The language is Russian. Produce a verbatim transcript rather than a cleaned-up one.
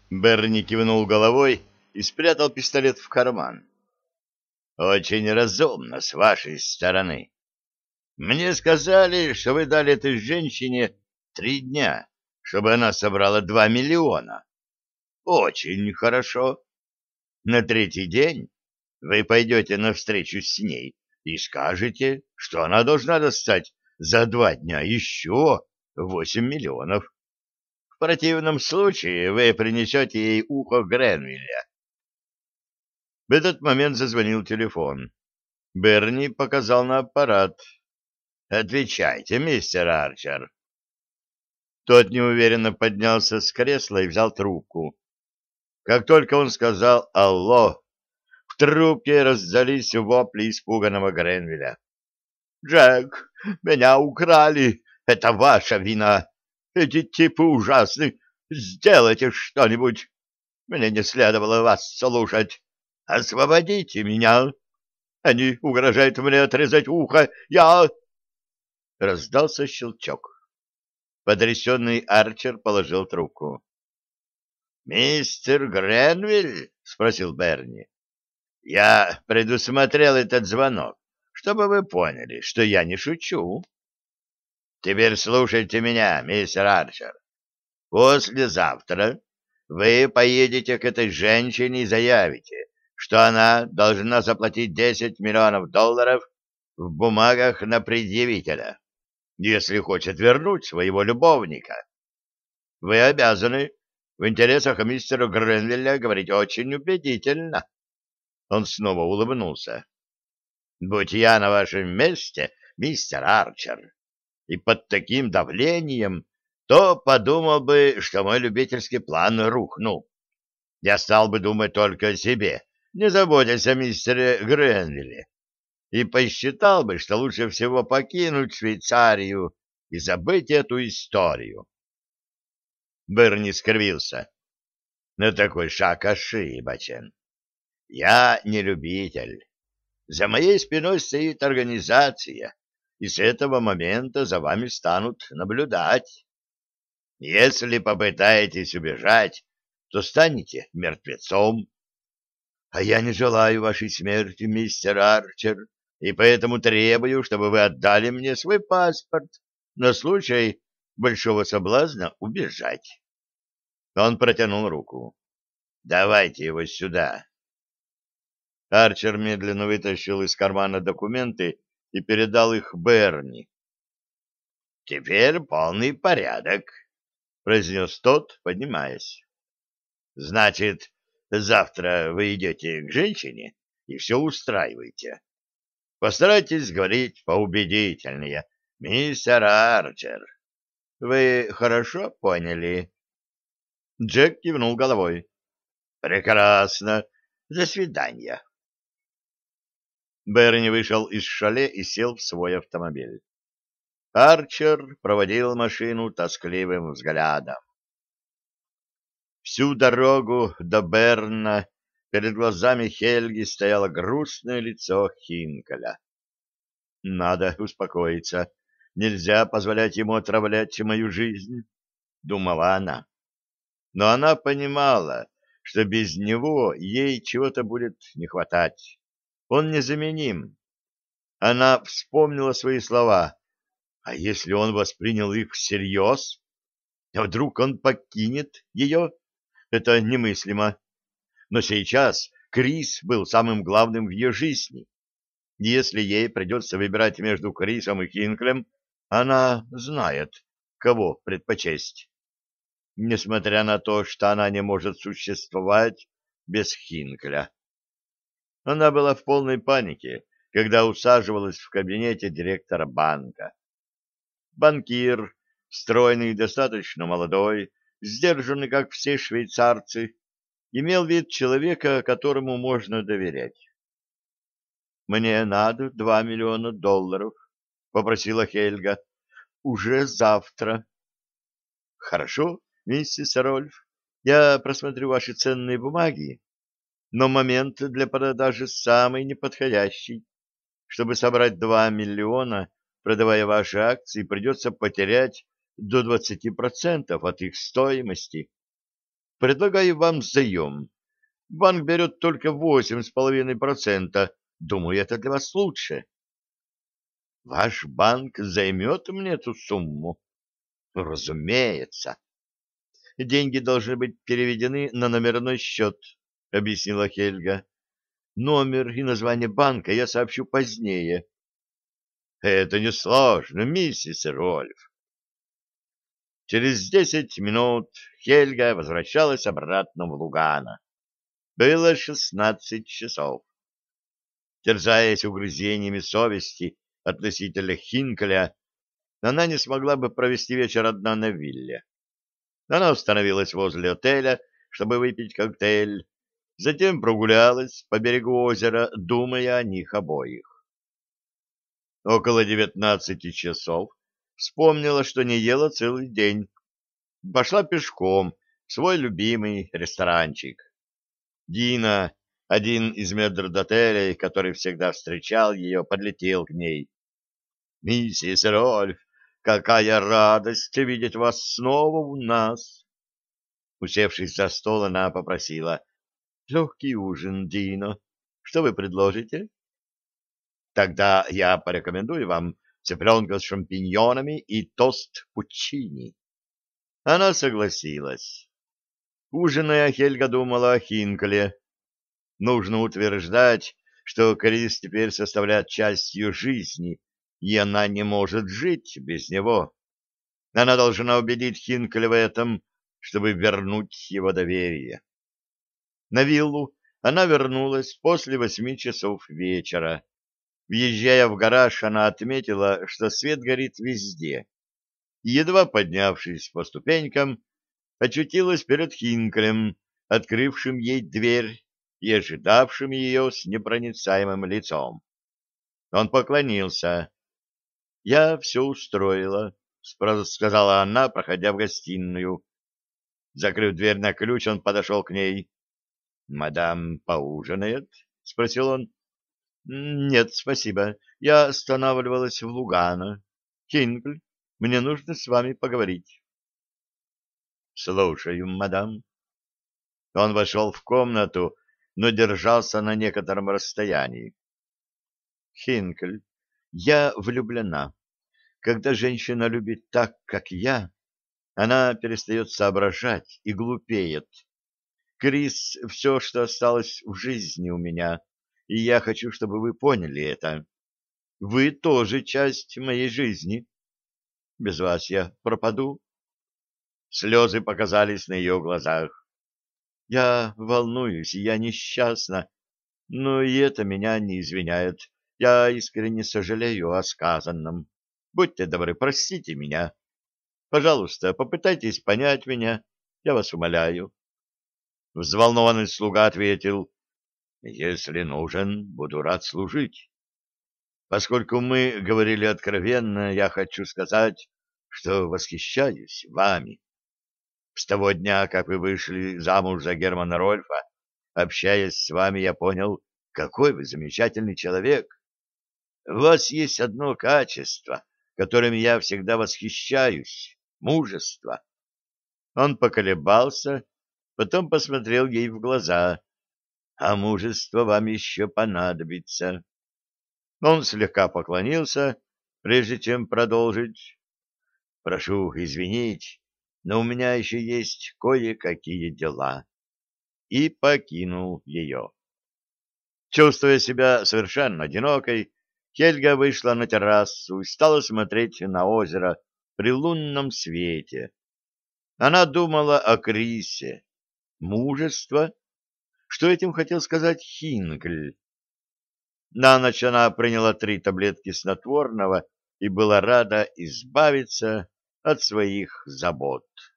Берни кивнул головой и спрятал пистолет в карман. «Очень разумно с вашей стороны. Мне сказали, что вы дали этой женщине три дня, чтобы она собрала два миллиона. Очень хорошо. На третий день вы пойдете навстречу с ней и скажете, что она должна достать за два дня еще восемь миллионов. В противном случае вы принесете ей ухо Гренвилля». В этот момент зазвонил телефон. Берни показал на аппарат. «Отвечайте, мистер Арчер». Тот неуверенно поднялся с кресла и взял трубку. Как только он сказал «Алло», в трубке раздались вопли испуганного Гренвилля. «Джек, меня украли! Это ваша вина! Эти типы ужасны! Сделайте что-нибудь! Мне не следовало вас слушать! Освободите меня! Они угрожают мне отрезать ухо! Я...» Раздался щелчок. Потрясенный Арчер положил трубку. «Мистер Гренвилл?» — спросил Берни. «Я предусмотрел этот звонок, чтобы вы поняли, что я не шучу. Теперь слушайте меня, мистер Арчер. Послезавтра вы поедете к этой женщине и заявите, что она должна заплатить десять миллионов долларов в бумагах на предъявителя, если хочет вернуть своего любовника. Вы обязаны в интересах мистера Гренвилля говорить очень убедительно». Он снова улыбнулся. «Будь я на вашем месте, мистер Арчер, и под таким давлением, то подумал бы, что мой любительский план рухнул. Я стал бы думать только о себе, не заботясь о мистере Гренвилле, и посчитал бы, что лучше всего покинуть Швейцарию и забыть эту историю». Берни скривился. «Но такой шаг ошибочен. Я не любитель. За моей спиной стоит организация, и с этого момента за вами станут наблюдать. Если попытаетесь убежать, то станете мертвецом. А я не желаю вашей смерти, мистер Арчер, и поэтому требую, чтобы вы отдали мне свой паспорт на случай большого соблазна убежать». Он протянул руку. «Давайте его сюда». Арчер медленно вытащил из кармана документы и передал их Берни. «Теперь полный порядок», — произнес тот, поднимаясь. «Значит, завтра вы идете к женщине и все устраиваете. Постарайтесь говорить поубедительнее, мистер Арчер. Вы хорошо поняли?» Джек кивнул головой. «Прекрасно. До свидания». Берни вышел из шале и сел в свой автомобиль. Арчер проводил машину тоскливым взглядом. Всю дорогу до Берна перед глазами Хельги стояло грустное лицо Хинкеля. «Надо успокоиться. Нельзя позволять ему отравлять мою жизнь», — думала она. Но она понимала, что без него ей чего-то будет не хватать. Он незаменим. Она вспомнила свои слова. А если он воспринял их всерьез? А вдруг он покинет ее? Это немыслимо. Но сейчас Крис был самым главным в ее жизни. И если ей придется выбирать между Крисом и Хинклем, она знает, кого предпочесть. Несмотря на то, что она не может существовать без Хинкля. Она была в полной панике, когда усаживалась в кабинете директора банка. Банкир, стройный и достаточно молодой, сдержанный, как все швейцарцы, имел вид человека, которому можно доверять. «Мне надо два миллиона долларов», — попросила Хельга. «Уже завтра». «Хорошо, миссис Рольф, я просмотрю ваши ценные бумаги, но момент для продажи самый неподходящий. Чтобы собрать два миллиона, продавая ваши акции, придется потерять до двадцати процентов от их стоимости». Предлагаю вам заем. Банк берет только восемь с половиной процента. Думаю, это для вас лучше. Ваш банк займет мне эту сумму? Разумеется. Деньги должны быть переведены на номерной счет, объяснила Хельга. Номер и название банка я сообщу позднее. Это несложно, миссис Рольф. Через десять минут Хельга возвращалась обратно в Лугано. Было шестнадцать часов. Терзаясь угрызениями совести относительно Хинкеля, она не смогла бы провести вечер одна на вилле. Она остановилась возле отеля, чтобы выпить коктейль, затем прогулялась по берегу озера, думая о них обоих. Около девятнадцати часов вспомнила, что не ела целый день. Пошла пешком в свой любимый ресторанчик. Дина, один из метрдотелей, который всегда встречал ее, подлетел к ней. — Миссис Рольф, какая радость видеть вас снова у нас! Усевшись за стол, она попросила. — Легкий ужин, Дино. Что вы предложите? — Тогда я порекомендую вам цыпленка с шампиньонами и тост пучини. Она согласилась. Ужиная, Хельга думала о Хинкеле. Нужно утверждать, что Крис теперь составляет часть ее жизни, и она не может жить без него. Она должна убедить Хинкеля в этом, чтобы вернуть его доверие. На виллу она вернулась после восьми часов вечера. Въезжая в гараж, она отметила, что свет горит везде. Едва поднявшись по ступенькам, очутилась перед Хинкелем, открывшим ей дверь и ожидавшим ее с непроницаемым лицом. Он поклонился. — Я все устроила, — сказала она, проходя в гостиную. Закрыв дверь на ключ, он подошел к ней. — Мадам поужинает? — спросил он. — Нет, спасибо. Я останавливалась в Лугано. Хинкль, мне нужно с вами поговорить. — Слушаю, мадам. Он вошел в комнату, но держался на некотором расстоянии. — Хинкль, я влюблена. Когда женщина любит так, как я, она перестает соображать и глупеет. Крис — все, что осталось в жизни у меня, и я хочу, чтобы вы поняли это. Вы тоже часть моей жизни. Без вас я пропаду. Слезы показались на ее глазах. Я волнуюсь, я несчастна, но и это меня не извиняет. Я искренне сожалею о сказанном. Будьте добры, простите меня. Пожалуйста, попытайтесь понять меня, я вас умоляю. Взволнованный слуга ответил: если нужен, буду рад служить. Поскольку мы говорили откровенно, я хочу сказать, что восхищаюсь вами. С того дня, как вы вышли замуж за Германа Рольфа, общаясь с вами, я понял, какой вы замечательный человек. У вас есть одно качество, которым я всегда восхищаюсь — мужество. Он поколебался, потом посмотрел ей в глаза. А мужество вам еще понадобится. Он слегка поклонился, прежде чем продолжить. Прошу извинить, но у меня еще есть кое-какие дела. И покинул ее. Чувствуя себя совершенно одинокой, Хельга вышла на террасу и стала смотреть на озеро при лунном свете. Она думала о Крисе. Мужество? Что этим хотел сказать Хинкль? На ночь она приняла три таблетки снотворного и была рада избавиться от своих забот.